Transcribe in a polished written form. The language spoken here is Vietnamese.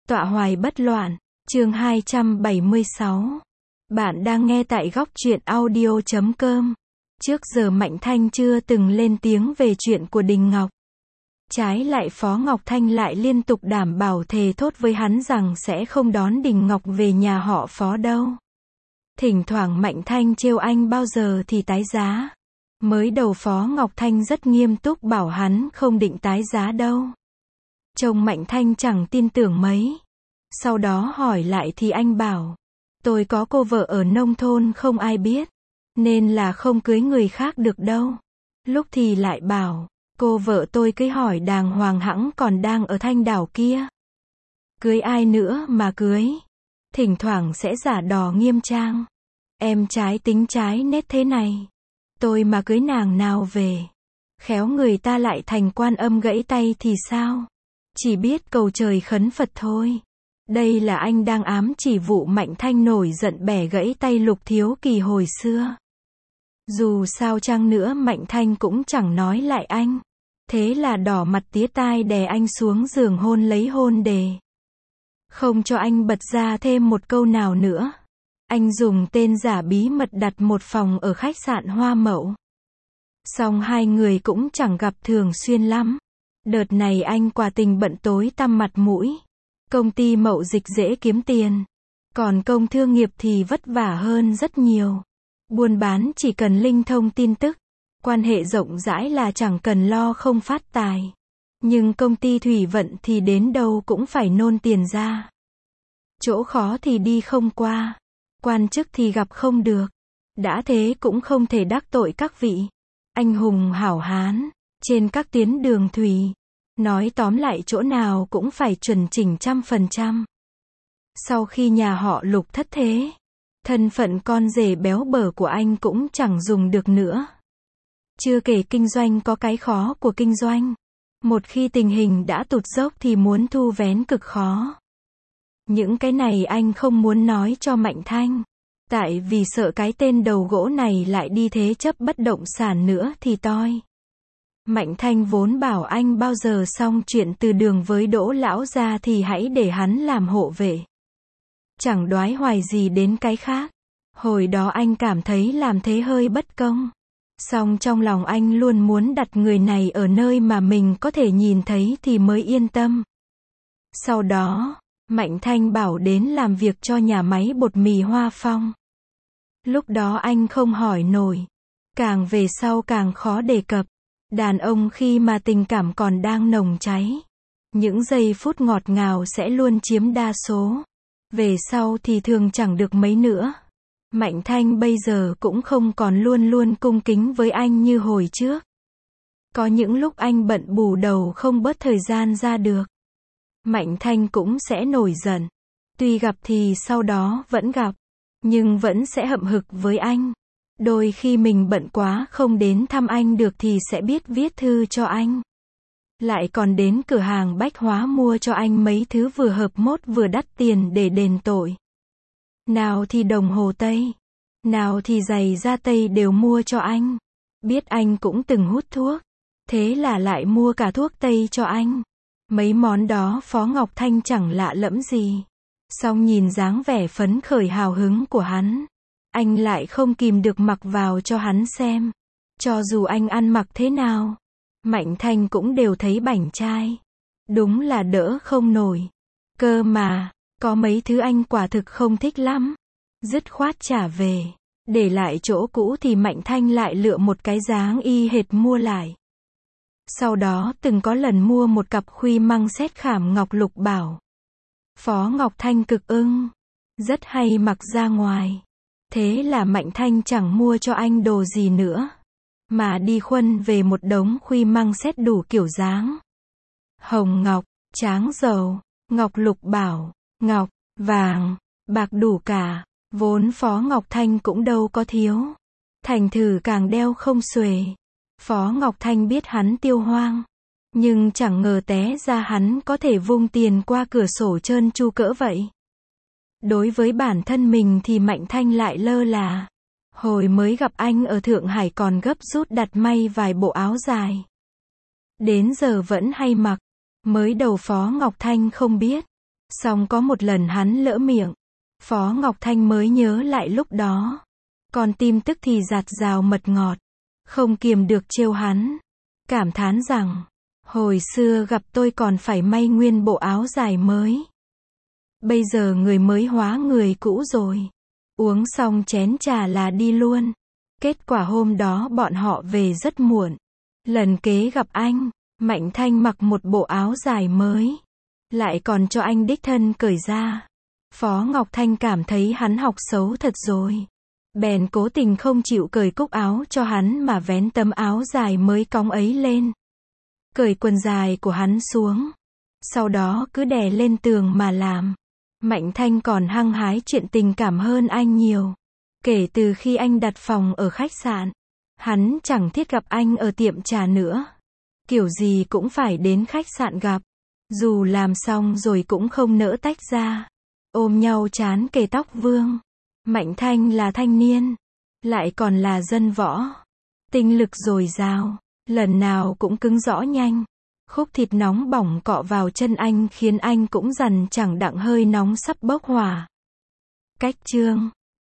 Tọa hoài bất loạn, chương 276. Bạn đang nghe tại góc truyện audio.com. Trước giờ Mạnh Thanh chưa từng lên tiếng về chuyện của Đình Ngọc. Trái lại Phó Ngọc Thanh lại liên tục đảm bảo thề thốt với hắn rằng sẽ không đón Đình Ngọc về nhà họ Phó đâu. Thỉnh thoảng Mạnh Thanh trêu anh bao giờ thì tái giá. Mới đầu Phó Ngọc Thanh rất nghiêm túc bảo hắn không định tái giá đâu. Chồng Mạnh Thanh chẳng tin tưởng mấy. Sau đó hỏi lại thì anh bảo, tôi có cô vợ ở nông thôn không ai biết, nên là không cưới người khác được đâu. Lúc thì lại bảo, cô vợ tôi cưới hỏi đàng hoàng hẵng còn đang ở Thanh Đảo kia. Cưới ai nữa mà cưới. Thỉnh thoảng sẽ giả đò nghiêm trang. Em trái tính trái nết thế này. Tôi mà cưới nàng nào về. Khéo người ta lại thành Quan Âm gãy tay thì sao? Chỉ biết cầu trời khấn Phật thôi. Đây là anh đang ám chỉ vụ Mạnh Thanh nổi giận bẻ gãy tay Lục Thiếu Kỳ hồi xưa. Dù sao chăng nữa Mạnh Thanh cũng chẳng nói lại anh. Thế là đỏ mặt tía tai đè anh xuống giường hôn lấy hôn đề. Không cho anh bật ra thêm một câu nào nữa. Anh dùng tên giả bí mật đặt một phòng ở khách sạn Hoa Mậu. Song hai người cũng chẳng gặp thường xuyên lắm. Đợt này anh quả tình bận tối tăm mặt mũi. Công ty mậu dịch dễ kiếm tiền. Còn công thương nghiệp thì vất vả hơn rất nhiều. Buôn bán chỉ cần linh thông tin tức. Quan hệ rộng rãi là chẳng cần lo không phát tài. Nhưng công ty thủy vận thì đến đâu cũng phải nôn tiền ra. Chỗ khó thì đi không qua. Quan chức thì gặp không được. Đã thế cũng không thể đắc tội các vị anh hùng hảo hán trên các tuyến đường thủy. Nói tóm lại chỗ nào cũng phải chuẩn chỉnh 100%. Sau khi nhà họ Lục thất thế, thân phận con rể béo bở của anh cũng chẳng dùng được nữa. Chưa kể kinh doanh có cái khó của kinh doanh. Một khi tình hình đã tụt dốc thì muốn thu vén cực khó. Những cái này anh không muốn nói cho Mạnh Thanh. Tại vì sợ cái tên đầu gỗ này lại đi thế chấp bất động sản nữa thì toi. Mạnh Thanh vốn bảo anh bao giờ xong chuyện từ đường với Đỗ lão ra thì hãy để hắn làm hộ vệ. Chẳng đoái hoài gì đến cái khác. Hồi đó anh cảm thấy làm thế hơi bất công. Song trong lòng anh luôn muốn đặt người này ở nơi mà mình có thể nhìn thấy thì mới yên tâm. Sau đó, Mạnh Thanh bảo đến làm việc cho nhà máy bột mì Hoa Phong. Lúc đó anh không hỏi nổi. Càng về sau càng khó đề cập. Đàn ông khi mà tình cảm còn đang nồng cháy, những giây phút ngọt ngào sẽ luôn chiếm đa số. Về sau thì thường chẳng được mấy nữa. Mạnh Thanh bây giờ cũng không còn luôn luôn cung kính với anh như hồi trước. Có những lúc anh bận bù đầu không bớt thời gian ra được. Mạnh Thanh cũng sẽ nổi giận. Tuy gặp thì sau đó vẫn gặp, nhưng vẫn sẽ hậm hực với anh. Đôi khi mình bận quá không đến thăm anh được thì sẽ biết viết thư cho anh. Lại còn đến cửa hàng bách hóa mua cho anh mấy thứ vừa hợp mốt vừa đắt tiền để đền tội. Nào thì đồng hồ Tây, nào thì giày da Tây đều mua cho anh. Biết anh cũng từng hút thuốc, thế là lại mua cả thuốc Tây cho anh. Mấy món đó Phó Ngọc Thanh chẳng lạ lẫm gì. Song nhìn dáng vẻ phấn khởi hào hứng của hắn, anh lại không kìm được mặc vào cho hắn xem. Cho dù anh ăn mặc thế nào, Mạnh Thanh cũng đều thấy bảnh trai. Đúng là đỡ không nổi. Cơ mà, có mấy thứ anh quả thực không thích lắm. Dứt khoát trả về. Để lại chỗ cũ thì Mạnh Thanh lại lựa một cái dáng y hệt mua lại. Sau đó từng có lần mua một cặp khuy măng xét khảm ngọc lục bảo. Phó Ngọc Thanh cực ưng. Rất hay mặc ra ngoài. Thế là Mạnh Thanh chẳng mua cho anh đồ gì nữa. Mà đi khuân về một đống khuy măng xét đủ kiểu dáng. Hồng ngọc, tráng dầu, ngọc lục bảo, ngọc, vàng, bạc đủ cả. Vốn Phó Ngọc Thanh cũng đâu có thiếu. Thành thử càng đeo không xuể. Phó Ngọc Thanh biết hắn tiêu hoang. Nhưng chẳng ngờ té ra hắn có thể vung tiền qua cửa sổ trơn tru cỡ vậy. Đối với bản thân mình thì Mạnh Thanh lại lơ là. Hồi mới gặp anh ở Thượng Hải còn gấp rút đặt may vài bộ áo dài. Đến giờ vẫn hay mặc. Mới đầu Phó Ngọc Thanh không biết. Xong có một lần hắn lỡ miệng. Phó Ngọc Thanh mới nhớ lại lúc đó. Con tim tức thì giạt rào mật ngọt. Không kiềm được trêu hắn. Cảm thán rằng, hồi xưa gặp tôi còn phải may nguyên bộ áo dài mới. Bây giờ người mới hóa người cũ rồi. Uống xong chén trà là đi luôn. Kết quả hôm đó bọn họ về rất muộn. Lần kế gặp anh, Mạnh Thanh mặc một bộ áo dài mới. Lại còn cho anh đích thân cởi ra. Phó Ngọc Thanh cảm thấy hắn học xấu thật rồi. Bèn cố tình không chịu cởi cúc áo cho hắn mà vén tấm áo dài mới cong ấy lên. Cởi quần dài của hắn xuống. Sau đó cứ đè lên tường mà làm. Mạnh Thanh còn hăng hái chuyện tình cảm hơn anh nhiều. Kể từ khi anh đặt phòng ở khách sạn, hắn chẳng thiết gặp anh ở tiệm trà nữa. Kiểu gì cũng phải đến khách sạn gặp. Dù làm xong rồi cũng không nỡ tách ra. Ôm nhau chán kề tóc vương. Mạnh Thanh là thanh niên, lại còn là dân võ. Tinh lực dồi dào, lần nào cũng cứng rõ nhanh. Khúc thịt nóng bỏng cọ vào chân anh khiến anh cũng dằn chẳng đặng hơi nóng sắp bốc hỏa. Cách chương